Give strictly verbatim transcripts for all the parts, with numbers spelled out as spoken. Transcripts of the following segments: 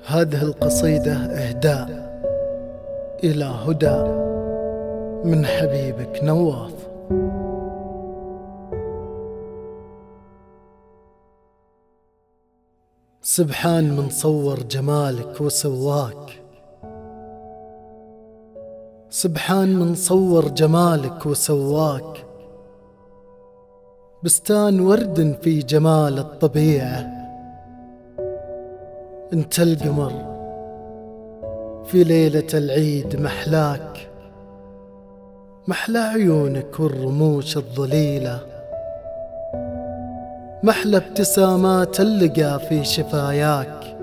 هذه القصيدة إهداء إلى هدى من حبيبك نواف. سبحان من صور جمالك وسواك، سبحان من صور جمالك وسواك، بستان ورد في جمال الطبيعة. انت القمر في ليلة العيد محلاك، محلى عيونك والرموش الظليلة، محلى ابتسامات اللقى في شفاياك،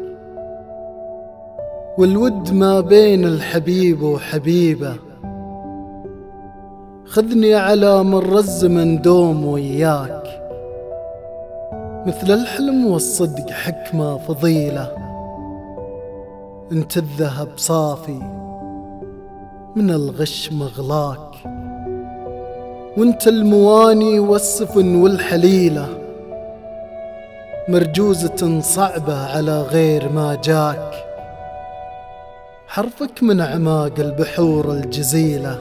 والود ما بين الحبيب وحبيبه. خذني على مر الزمن دوم وياك، مثل الحلم والصدق حكمة فضيلة. انت الذهب صافي من الغش مغلاك، وانت المواني والسفن والحليلة، مرجوزة صعبة على غير ما جاك. حرفك من أعماق البحور الجزيلة،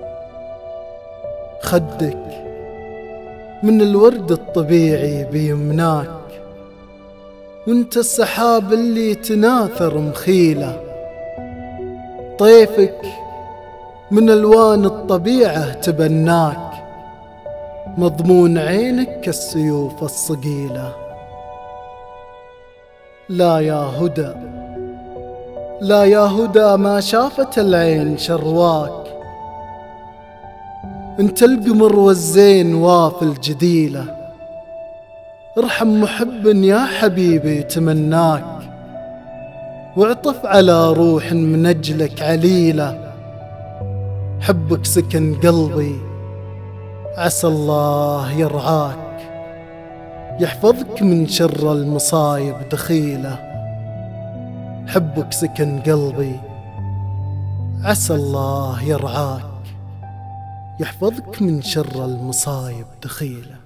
خدك من الورد الطبيعي بيمناك، وانت السحاب اللي تناثر مخيلة. طيفك من ألوان الطبيعة تبناك، مضمون عينك كالسيوف الصقيلة. لا يا هدى، لا يا هدى ما شافت العين شرواك، انت القمر والزين واف الجديلة. ارحم محب يا حبيبي تمناك، واعطف على روح من أجلك عليلة. حبك سكن قلبي عسى الله يرعاك، يحفظك من شر المصايب دخيلة. حبك سكن قلبي عسى الله يرعاك، يحفظك من شر المصايب دخيلة.